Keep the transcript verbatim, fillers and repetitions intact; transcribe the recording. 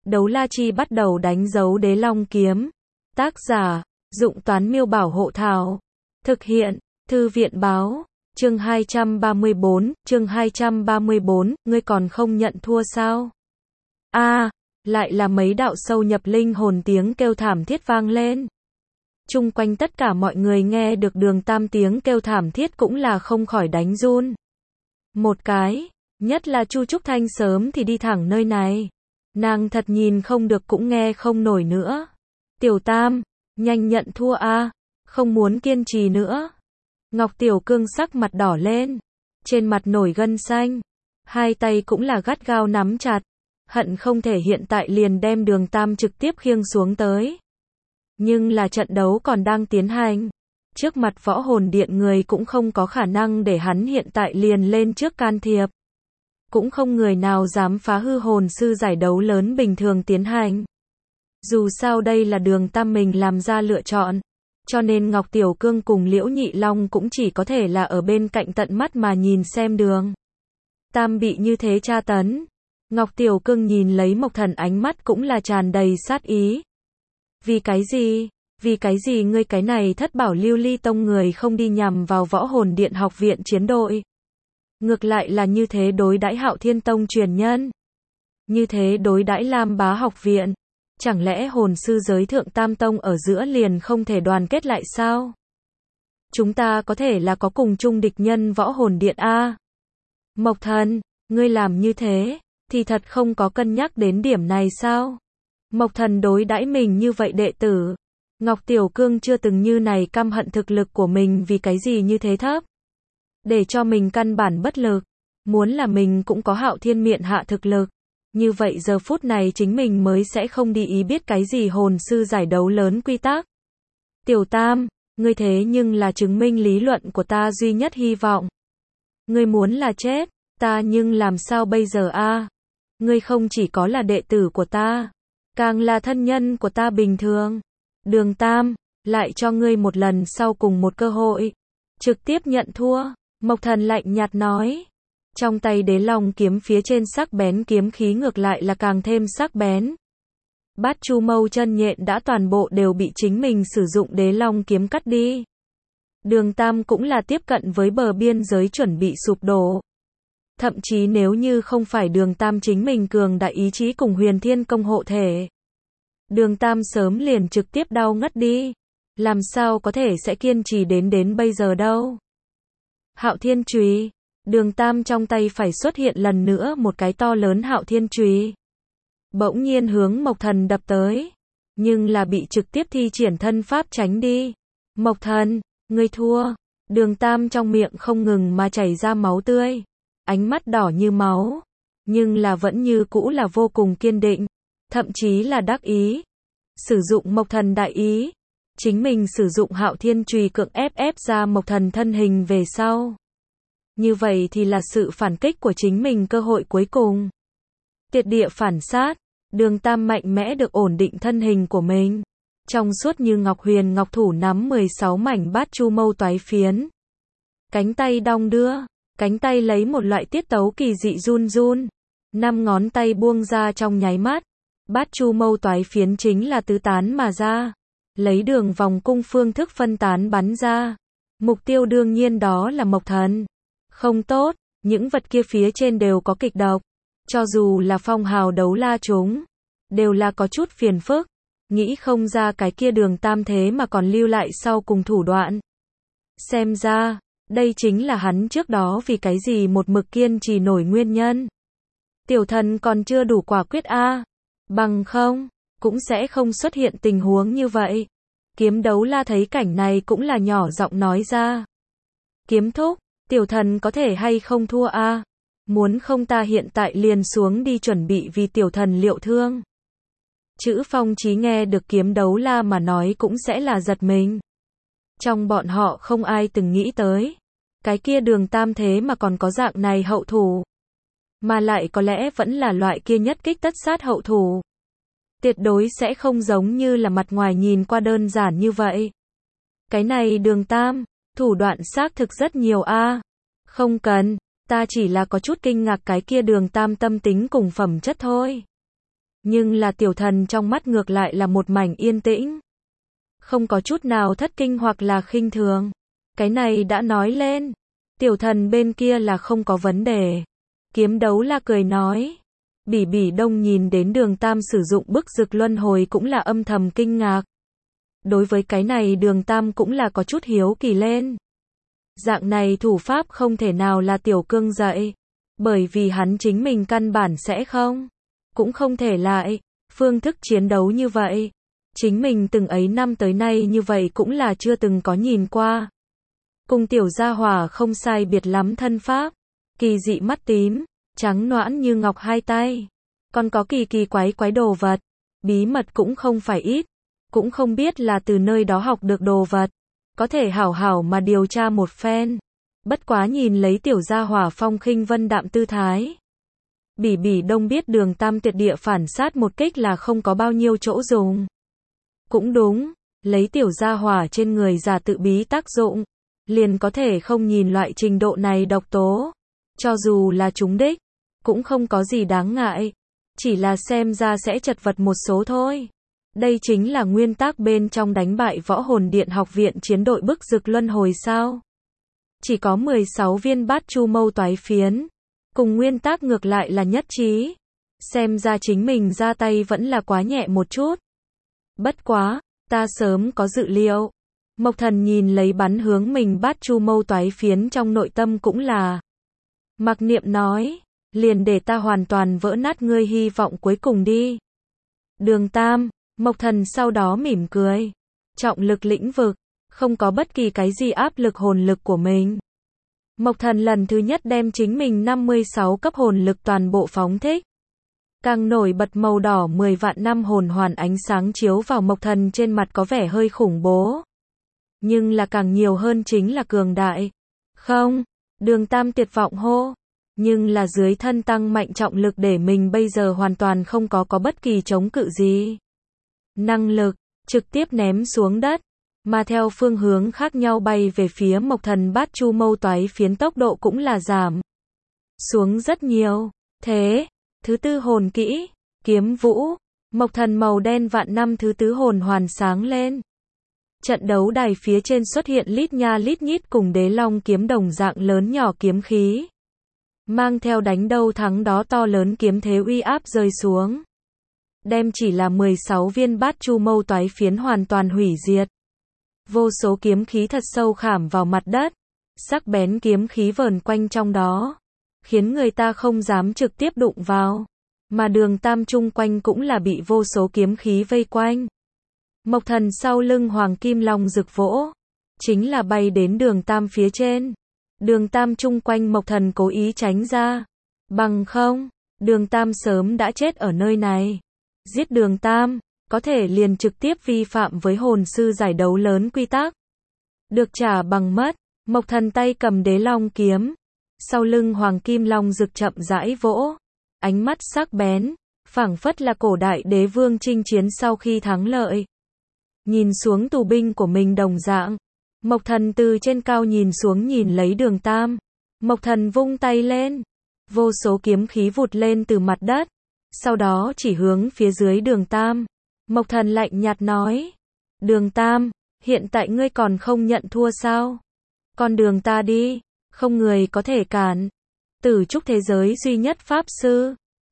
Đấu la chi bắt đầu đánh dấu đế long kiếm. Tác giả, Dụng Toán Miêu Bảo Hộ Thảo. Thực hiện, Thư viện Báo. Chương hai trăm ba mươi bốn, chương hai trăm ba mươi bốn, ngươi còn không nhận thua sao? A, à, lại là mấy đạo sâu nhập linh hồn tiếng kêu thảm thiết vang lên. Chung quanh tất cả mọi người nghe được Đường Tam tiếng kêu thảm thiết cũng là không khỏi đánh run. Một cái, nhất là Chu Trúc Thanh sớm thì đi thẳng nơi này. Nàng thật nhìn không được cũng nghe không nổi nữa. Tiểu Tam, nhanh nhận thua a, không muốn kiên trì nữa. Ngọc Tiểu Cương sắc mặt đỏ lên, trên mặt nổi gân xanh, hai tay cũng là gắt gao nắm chặt, hận không thể hiện tại liền đem Đường Tam trực tiếp khiêng xuống tới. Nhưng là trận đấu còn đang tiến hành, trước mặt Võ Hồn Điện người cũng không có khả năng để hắn hiện tại liền lên trước can thiệp. Cũng không người nào dám phá hư hồn sư giải đấu lớn bình thường tiến hành. Dù sao đây là Đường Tam mình làm ra lựa chọn, cho nên Ngọc Tiểu Cương cùng Liễu Nhị Long cũng chỉ có thể là ở bên cạnh tận mắt mà nhìn xem Đường Tam bị như thế tra tấn. Ngọc Tiểu Cương nhìn lấy Mộc Thần ánh mắt cũng là tràn đầy sát ý. Vì cái gì? Vì cái gì ngươi cái này thất bảo lưu ly tông người không đi nhằm vào Võ Hồn Điện học viện chiến đội? Ngược lại là như thế đối đãi Hạo Thiên Tông truyền nhân. Như thế đối đãi Lam Bá học viện. Chẳng lẽ hồn sư giới thượng tam tông ở giữa liền không thể đoàn kết lại sao? Chúng ta có thể là có cùng chung địch nhân Võ Hồn Điện a. Mộc Thần, ngươi làm như thế, thì thật không có cân nhắc đến điểm này sao? Mộc Thần đối đãi mình như vậy đệ tử. Ngọc Tiểu Cương chưa từng như này căm hận thực lực của mình vì cái gì như thế thấp. Để cho mình căn bản bất lực. Muốn là mình cũng có Hạo Thiên miện hạ thực lực. Như vậy giờ phút này chính mình mới sẽ không đi ý biết cái gì hồn sư giải đấu lớn quy tắc. Tiểu Tam, ngươi thế nhưng là chứng minh lý luận của ta duy nhất hy vọng. Ngươi muốn là chết, ta nhưng làm sao bây giờ a? Ngươi không chỉ có là đệ tử của ta, càng là thân nhân của ta bình thường. Đường Tam, lại cho ngươi một lần sau cùng một cơ hội. Trực tiếp nhận thua, Mộc Thần lạnh nhạt nói. Trong tay đế long kiếm phía trên sắc bén kiếm khí ngược lại là càng thêm sắc bén. Bát Chu Mâu chân nhện đã toàn bộ đều bị chính mình sử dụng đế long kiếm cắt đi. Đường Tam cũng là tiếp cận với bờ biên giới chuẩn bị sụp đổ. Thậm chí nếu như không phải Đường Tam chính mình cường đại ý chí cùng Huyền Thiên Công hộ thể, Đường Tam sớm liền trực tiếp đau ngất đi. Làm sao có thể sẽ kiên trì đến đến bây giờ đâu. Hạo Thiên Chùy. Đường Tam trong tay phải xuất hiện lần nữa một cái to lớn Hạo Thiên Chùy. Bỗng nhiên hướng Mộc Thần đập tới. Nhưng là bị trực tiếp thi triển thân pháp tránh đi. Mộc Thần, ngươi thua. Đường Tam trong miệng không ngừng mà chảy ra máu tươi. Ánh mắt đỏ như máu. Nhưng là vẫn như cũ là vô cùng kiên định. Thậm chí là đắc ý. Sử dụng Mộc Thần đại ý. Chính mình sử dụng Hạo Thiên Chùy cưỡng ép ép ra Mộc Thần thân hình về sau. Như vậy thì là sự phản kích của chính mình cơ hội cuối cùng. Tiệt địa phản sát, Đường Tam mạnh mẽ được ổn định thân hình của mình. Trong suốt như ngọc huyền ngọc thủ nắm mười sáu mảnh Bát Chu Mâu toái phiến. Cánh tay đong đưa, cánh tay lấy một loại tiết tấu kỳ dị run run. Năm ngón tay buông ra trong nháy mắt. Bát Chu Mâu toái phiến chính là tứ tán mà ra. Lấy đường vòng cung phương thức phân tán bắn ra. Mục tiêu đương nhiên đó là Mộc Thần. Không tốt, những vật kia phía trên đều có kịch độc. Cho dù là phong hào đấu la chúng, đều là có chút phiền phức. Nghĩ không ra cái kia Đường Tam thế mà còn lưu lại sau cùng thủ đoạn. Xem ra, đây chính là hắn trước đó vì cái gì một mực kiên trì nổi nguyên nhân. Tiểu Thần còn chưa đủ quả quyết a, bằng không, cũng sẽ không xuất hiện tình huống như vậy. Kiếm Đấu La thấy cảnh này cũng là nhỏ giọng nói ra. Kiếm Thúc, Tiểu Thần có thể hay không thua a? Muốn không ta hiện tại liền xuống đi chuẩn bị vì Tiểu Thần liệu thương. Chữ Phong Chí nghe được Kiếm Đấu La mà nói cũng sẽ là giật mình. Trong bọn họ không ai từng nghĩ tới. Cái kia Đường Tam thế mà còn có dạng này hậu thủ. Mà lại có lẽ vẫn là loại kia nhất kích tất sát hậu thủ. Tuyệt đối sẽ không giống như là mặt ngoài nhìn qua đơn giản như vậy. Cái này Đường Tam, thủ đoạn xác thực rất nhiều a. Không cần, ta chỉ là có chút kinh ngạc cái kia Đường Tam tâm tính cùng phẩm chất thôi. Nhưng là tiểu thần trong mắt ngược lại là một mảnh yên tĩnh. Không có chút nào thất kinh hoặc là khinh thường. Cái này đã nói lên. Tiểu thần bên kia là không có vấn đề. Kiếm đấu la cười nói. Bỉ Bỉ Đông nhìn đến Đường Tam sử dụng bức dực luân hồi cũng là âm thầm kinh ngạc. Đối với cái này Đường Tam cũng là có chút hiếu kỳ lên. Dạng này thủ pháp không thể nào là tiểu cương dạy. Bởi vì hắn chính mình căn bản sẽ không. Cũng không thể lại. Phương thức chiến đấu như vậy. Chính mình từng ấy năm tới nay như vậy cũng là chưa từng có nhìn qua. Cùng tiểu gia hỏa không sai biệt lắm thân pháp. Kỳ dị mắt tím. Trắng noãn như ngọc hai tay. Còn có kỳ kỳ quái quái đồ vật. Bí mật cũng không phải ít. Cũng không biết là từ nơi đó học được đồ vật. Có thể hảo hảo mà điều tra một phen. Bất quá nhìn lấy tiểu gia hỏa phong khinh vân đạm tư thái. Bỉ Bỉ Đông biết Đường Tam tuyệt địa phản sát một kích là không có bao nhiêu chỗ dùng. Cũng đúng, lấy tiểu gia hỏa trên người giả tự bí tác dụng. Liền có thể không nhìn loại trình độ này độc tố. Cho dù là trúng đích. Cũng không có gì đáng ngại. Chỉ là xem ra sẽ chật vật một số thôi. Đây chính là nguyên tắc bên trong đánh bại Võ Hồn Điện học viện chiến đội bức dực luân hồi sao. Chỉ có mười sáu viên bát chu mâu toái phiến. Cùng nguyên tắc ngược lại là nhất trí. Xem ra chính mình ra tay vẫn là quá nhẹ một chút. Bất quá, ta sớm có dự liệu. Mộc Thần nhìn lấy bắn hướng mình bát chu mâu toái phiến trong nội tâm cũng là. Mặc Niệm nói, liền để ta hoàn toàn vỡ nát ngươi hy vọng cuối cùng đi. Đường Tam, Mộc Thần sau đó mỉm cười. Trọng lực lĩnh vực, không có bất kỳ cái gì áp lực hồn lực của mình. Mộc Thần lần thứ nhất đem chính mình năm mươi sáu cấp hồn lực toàn bộ phóng thích. Càng nổi bật màu đỏ mười vạn năm hồn hoàn ánh sáng chiếu vào Mộc Thần trên mặt có vẻ hơi khủng bố. Nhưng là càng nhiều hơn chính là cường đại. Không, Đường Tam tuyệt vọng hô. Nhưng là dưới thân tăng mạnh trọng lực để mình bây giờ hoàn toàn không có có bất kỳ chống cự gì. Năng lực, trực tiếp ném xuống đất. Mà theo phương hướng khác nhau bay về phía Mộc Thần bát chu mâu toái phiến tốc độ cũng là giảm xuống rất nhiều. Thế, thứ tư hồn kỹ, kiếm vũ, Mộc Thần màu đen vạn năm thứ tứ hồn hoàn sáng lên. Trận đấu đài phía trên xuất hiện lít nha lít nhít cùng Đế Long kiếm đồng dạng lớn nhỏ kiếm khí. Mang theo đánh đâu thắng đó to lớn kiếm thế uy áp rơi xuống. Đem chỉ là mười sáu viên bát chu mâu toái phiến hoàn toàn hủy diệt. Vô số kiếm khí thật sâu khảm vào mặt đất. Sắc bén kiếm khí vờn quanh trong đó. Khiến người ta không dám trực tiếp đụng vào. Mà Đường Tam chung quanh cũng là bị vô số kiếm khí vây quanh. Mộc Thần sau lưng Hoàng Kim Long rực vỗ. Chính là bay đến Đường Tam phía trên. Đường Tam chung quanh Mộc Thần cố ý tránh ra. Bằng không, Đường Tam sớm đã chết ở nơi này. Giết Đường Tam, có thể liền trực tiếp vi phạm với hồn sư giải đấu lớn quy tắc. Được trả bằng mất. Mộc Thần tay cầm Đế Long kiếm. Sau lưng Hoàng Kim Long rực chậm rãi vỗ. Ánh mắt sắc bén, phảng phất là cổ đại đế vương chinh chiến sau khi thắng lợi. Nhìn xuống tù binh của mình đồng dạng. Mộc Thần từ trên cao nhìn xuống nhìn lấy Đường Tam. Mộc Thần vung tay lên. Vô số kiếm khí vụt lên từ mặt đất. Sau đó chỉ hướng phía dưới Đường Tam. Mộc Thần lạnh nhạt nói. Đường Tam, hiện tại ngươi còn không nhận thua sao? Con đường ta đi, không người có thể cản. Tử trúc thế giới duy nhất pháp sư.